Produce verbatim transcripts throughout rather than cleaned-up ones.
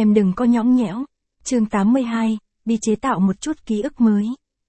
Em đừng có nhõng nhẽo. Chương tám mươi hai, đi chế tạo một chút ký ức mới.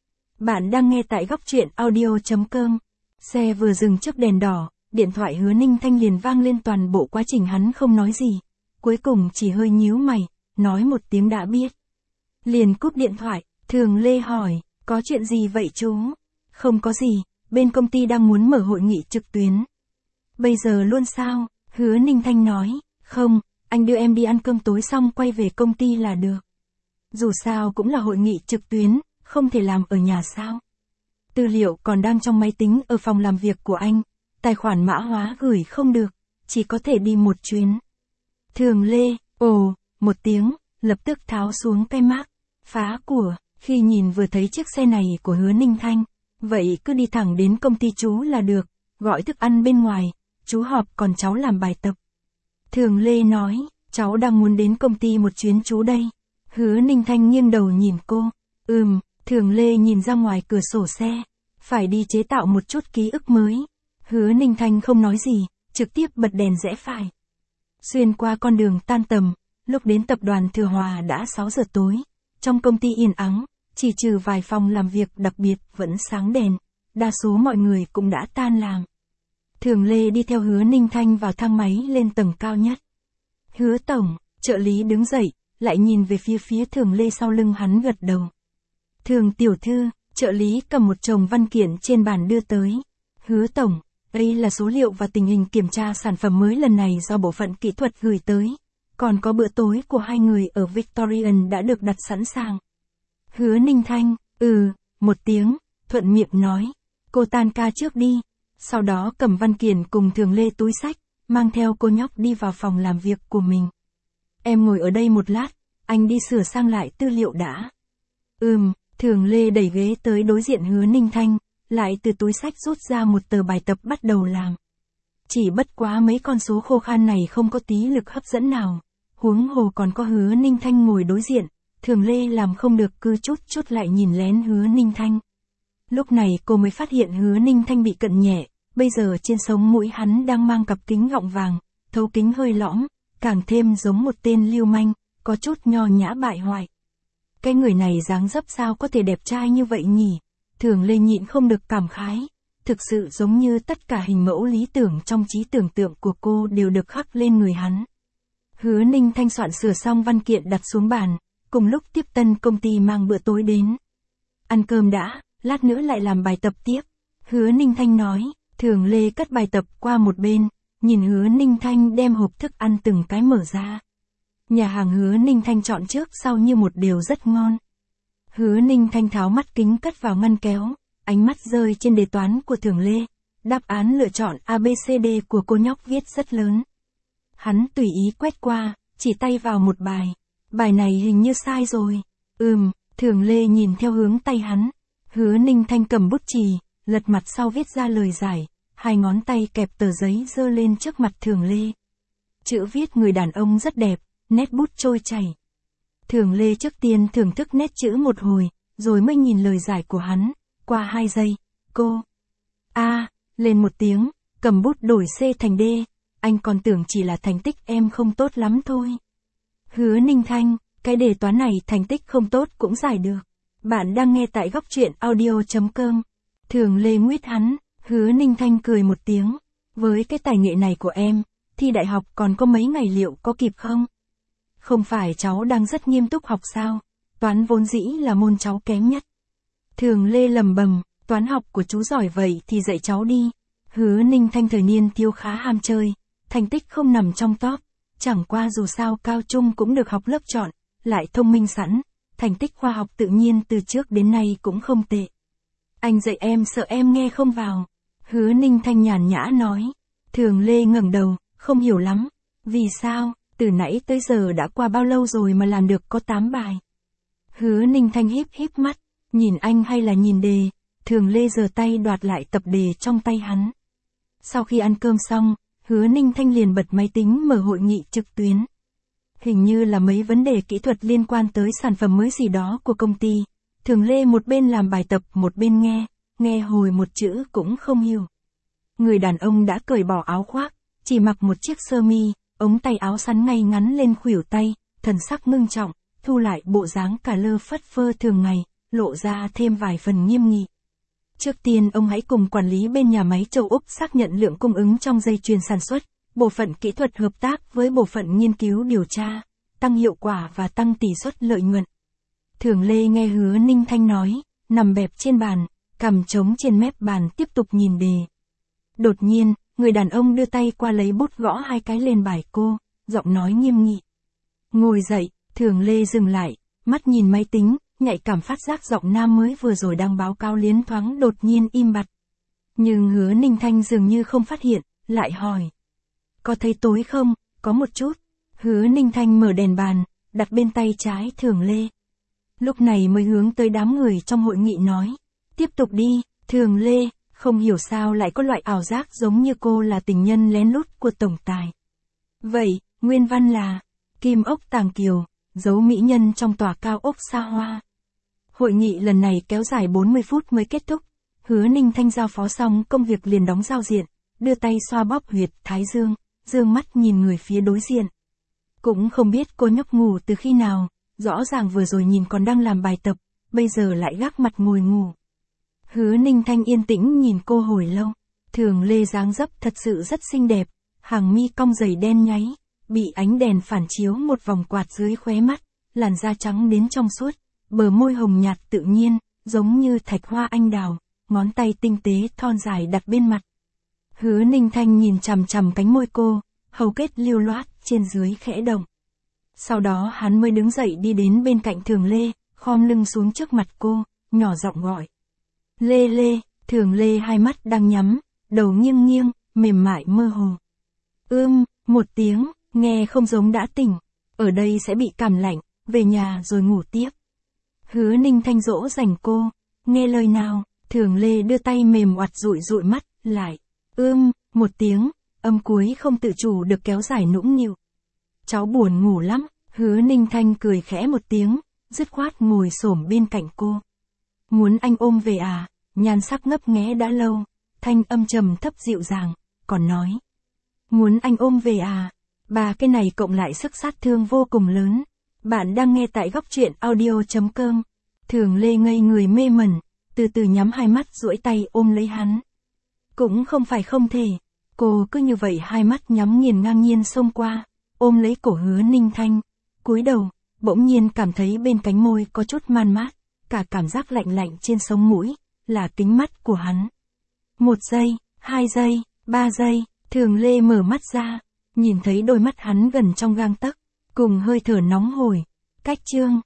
Bạn đang nghe tại góc truyện audio chấm com. Xe vừa dừng trước đèn đỏ, điện thoại Hứa Ninh Thanh liền vang lên, toàn bộ quá trình hắn không nói gì. Cuối cùng chỉ hơi nhíu mày, nói một tiếng đã biết. Liền cúp điện thoại, Thường Lê hỏi, có chuyện gì vậy chú? Không có gì, bên công ty đang muốn mở hội nghị trực tuyến. Bây giờ luôn sao? Hứa Ninh Thanh nói, không, anh đưa em đi ăn cơm tối xong quay về công ty là được. Dù sao cũng là hội nghị trực tuyến, không thể làm ở nhà sao? Tư liệu còn đang trong máy tính ở phòng làm việc của anh, tài khoản mã hóa gửi không được, chỉ có thể đi một chuyến. Thường Lê, ồ, một tiếng, lập tức tháo xuống cái mác phá của, khi nhìn vừa thấy chiếc xe này của Hứa Ninh Thanh, vậy cứ đi thẳng đến công ty chú là được, gọi thức ăn bên ngoài, chú họp còn cháu làm bài tập. Thường Lê nói, cháu đang muốn đến công ty một chuyến chú đây. Hứa Ninh Thanh nghiêng đầu nhìn cô, ừm, Thường Lê nhìn ra ngoài cửa sổ xe, phải đi chế tạo một chút ký ức mới. Hứa Ninh Thanh không nói gì, trực tiếp bật đèn rẽ phải. Xuyên qua con đường tan tầm, lúc đến tập đoàn Thừa Hòa đã sáu giờ tối, trong công ty yên ắng, chỉ trừ vài phòng làm việc đặc biệt vẫn sáng đèn, đa số mọi người cũng đã tan làm. Thường Lê đi theo Hứa Ninh Thanh vào thang máy lên tầng cao nhất. Hứa tổng, trợ lý đứng dậy, lại nhìn về phía phía Thường Lê sau lưng hắn gật đầu. Thường tiểu thư, trợ lý cầm một chồng văn kiện trên bàn đưa tới. Hứa tổng, đây là số liệu và tình hình kiểm tra sản phẩm mới lần này do bộ phận kỹ thuật gửi tới. Còn có bữa tối của hai người ở Victorian đã được đặt sẵn sàng. Hứa Ninh Thanh, ừ, một tiếng, thuận miệng nói. Cô tan ca trước đi. Sau đó cầm văn kiện cùng Thường Lê túi xách, mang theo cô nhóc đi vào phòng làm việc của mình. Em ngồi ở đây một lát, anh đi sửa sang lại tư liệu đã. Ừm, Thường Lê đẩy ghế tới đối diện Hứa Ninh Thanh, lại từ túi xách rút ra một tờ bài tập bắt đầu làm. Chỉ bất quá mấy con số khô khan này không có tí lực hấp dẫn nào. Huống hồ còn có Hứa Ninh Thanh ngồi đối diện, Thường Lê làm không được cứ chút chút lại nhìn lén Hứa Ninh Thanh. Lúc này cô mới phát hiện Hứa Ninh Thanh bị cận nhẹ, bây giờ trên sống mũi hắn đang mang cặp kính gọng vàng, thấu kính hơi lõm, càng thêm giống một tên lưu manh, có chút nho nhã bại hoại. Cái người này dáng dấp sao có thể đẹp trai như vậy nhỉ? Thường Lê nhịn không được cảm khái, thực sự giống như tất cả hình mẫu lý tưởng trong trí tưởng tượng của cô đều được khắc lên người hắn. Hứa Ninh Thanh soạn sửa xong văn kiện đặt xuống bàn, cùng lúc tiếp tân công ty mang bữa tối đến. Ăn cơm đã, lát nữa lại làm bài tập tiếp. Hứa Ninh Thanh nói, Thường Lê cất bài tập qua một bên, nhìn Hứa Ninh Thanh đem hộp thức ăn từng cái mở ra. Nhà hàng Hứa Ninh Thanh chọn trước sau như một điều rất ngon. Hứa Ninh Thanh tháo mắt kính cất vào ngăn kéo, ánh mắt rơi trên đề toán của Thường Lê. Đáp án lựa chọn A B C D của cô nhóc viết rất lớn. Hắn tùy ý quét qua, chỉ tay vào một bài. Bài này hình như sai rồi. Ừm, Thường Lê nhìn theo hướng tay hắn. Hứa Ninh Thanh cầm bút chì, lật mặt sau viết ra lời giải, hai ngón tay kẹp tờ giấy giơ lên trước mặt Thường Lê. Chữ viết người đàn ông rất đẹp, nét bút trôi chảy. Thường Lê trước tiên thưởng thức nét chữ một hồi, rồi mới nhìn lời giải của hắn, qua hai giây, cô. A, lên một tiếng, cầm bút đổi C thành D, anh còn tưởng chỉ là thành tích em không tốt lắm thôi. Hứa Ninh Thanh, cái đề toán này thành tích không tốt cũng giải được. Bạn đang nghe tại góc truyện audio chấm com. Thường Lê nguyết hắn, Hứa Ninh Thanh cười một tiếng. Với cái tài nghệ này của em, thi đại học còn có mấy ngày liệu có kịp không? Không phải cháu đang rất nghiêm túc học sao? Toán vốn dĩ là môn cháu kém nhất. Thường Lê lầm bầm, toán học của chú giỏi vậy thì dạy cháu đi. Hứa Ninh Thanh thời niên thiếu khá ham chơi, thành tích không nằm trong top. Chẳng qua dù sao cao trung cũng được học lớp chọn, lại thông minh sẵn, thành tích khoa học tự nhiên từ trước đến nay cũng không tệ. Anh dạy em sợ em nghe không vào. Hứa Ninh Thanh nhàn nhã nói. Thường Lê ngẩng đầu, không hiểu lắm. Vì sao, từ nãy tới giờ đã qua bao lâu rồi mà làm được có tám bài. Hứa Ninh Thanh híp híp mắt, nhìn anh hay là nhìn đề. Thường Lê giơ tay đoạt lại tập đề trong tay hắn. Sau khi ăn cơm xong, Hứa Ninh Thanh liền bật máy tính mở hội nghị trực tuyến. Hình như là mấy vấn đề kỹ thuật liên quan tới sản phẩm mới gì đó của công ty. Thường Lê một bên làm bài tập một bên nghe, nghe hồi một chữ cũng không hiểu. Người đàn ông đã cởi bỏ áo khoác, chỉ mặc một chiếc sơ mi, ống tay áo sắn ngay ngắn lên khuỷu tay, thần sắc ngưng trọng, thu lại bộ dáng cả lơ phất phơ thường ngày, lộ ra thêm vài phần nghiêm nghị. Trước tiên ông hãy cùng quản lý bên nhà máy châu Úc xác nhận lượng cung ứng trong dây chuyền sản xuất, bộ phận kỹ thuật hợp tác với bộ phận nghiên cứu điều tra, tăng hiệu quả và tăng tỷ suất lợi nhuận. Thường Lê nghe Hứa Ninh Thanh nói, nằm bẹp trên bàn, cằm trống trên mép bàn tiếp tục nhìn đề. Đột nhiên, người đàn ông đưa tay qua lấy bút gõ hai cái lên bài cô, giọng nói nghiêm nghị. Ngồi dậy, Thường Lê dừng lại, mắt nhìn máy tính, nhạy cảm phát giác giọng nam mới vừa rồi đang báo cáo liến thoáng đột nhiên im bặt. Nhưng Hứa Ninh Thanh dường như không phát hiện, lại hỏi. Có thấy tối không? Có một chút. Hứa Ninh Thanh mở đèn bàn, đặt bên tay trái Thường Lê. Lúc này mới hướng tới đám người trong hội nghị nói. Tiếp tục đi, Thường Lê, không hiểu sao lại có loại ảo giác giống như cô là tình nhân lén lút của tổng tài. Vậy, nguyên văn là, Kim ốc Tàng Kiều, giấu mỹ nhân trong tòa cao ốc xa hoa. Hội nghị lần này kéo dài bốn mươi phút mới kết thúc. Hứa Ninh Thanh giao phó xong công việc liền đóng giao diện, đưa tay xoa bóp huyệt thái dương, dương mắt nhìn người phía đối diện. Cũng không biết cô nhóc ngủ từ khi nào, rõ ràng vừa rồi nhìn còn đang làm bài tập, bây giờ lại gác mặt ngồi ngủ. Hứa Ninh Thanh yên tĩnh nhìn cô hồi lâu, Thường Lê dáng dấp thật sự rất xinh đẹp, hàng mi cong dày đen nháy, bị ánh đèn phản chiếu một vòng quạt dưới khóe mắt, làn da trắng đến trong suốt, bờ môi hồng nhạt tự nhiên, giống như thạch hoa anh đào, ngón tay tinh tế thon dài đặt bên mặt. Hứa Ninh Thanh nhìn chằm chằm cánh môi cô, hầu kết lưu loát trên dưới khẽ động. Sau đó hắn mới đứng dậy đi đến bên cạnh Thường Lê, khom lưng xuống trước mặt cô, nhỏ giọng gọi. Lê Lê, Thường Lê hai mắt đang nhắm, đầu nghiêng nghiêng, mềm mại mơ hồ. Ưm, một tiếng, nghe không giống đã tỉnh, ở đây sẽ bị cảm lạnh, về nhà rồi ngủ tiếp. Hứa Ninh Thanh dỗ dành cô, nghe lời nào, Thường Lê đưa tay mềm oặt dụi dụi mắt, lại. Ưm, một tiếng, âm cuối không tự chủ được kéo dài nũng nịu. Cháu buồn ngủ lắm, Hứa Ninh Thanh cười khẽ một tiếng, dứt khoát ngồi xổm bên cạnh cô. Muốn anh ôm về à, nhan sắc ngấp nghé đã lâu, thanh âm trầm thấp dịu dàng, còn nói. Muốn anh ôm về à, ba cái này cộng lại sức sát thương vô cùng lớn. Bạn đang nghe tại góc truyện audio chấm com. Thường Lê ngây người mê mẩn, từ từ nhắm hai mắt duỗi tay ôm lấy hắn. Cũng không phải không thể, cô cứ như vậy hai mắt nhắm nghiền ngang nhiên xông qua, ôm lấy cổ Hứa Ninh Thanh, cúi đầu, bỗng nhiên cảm thấy bên cánh môi có chút man mát, cả cảm giác lạnh lạnh trên sống mũi, là kính mắt của hắn. Một giây, hai giây, ba giây, Thường Lê mở mắt ra, nhìn thấy đôi mắt hắn gần trong gang tấc, cùng hơi thở nóng hổi. Cách chương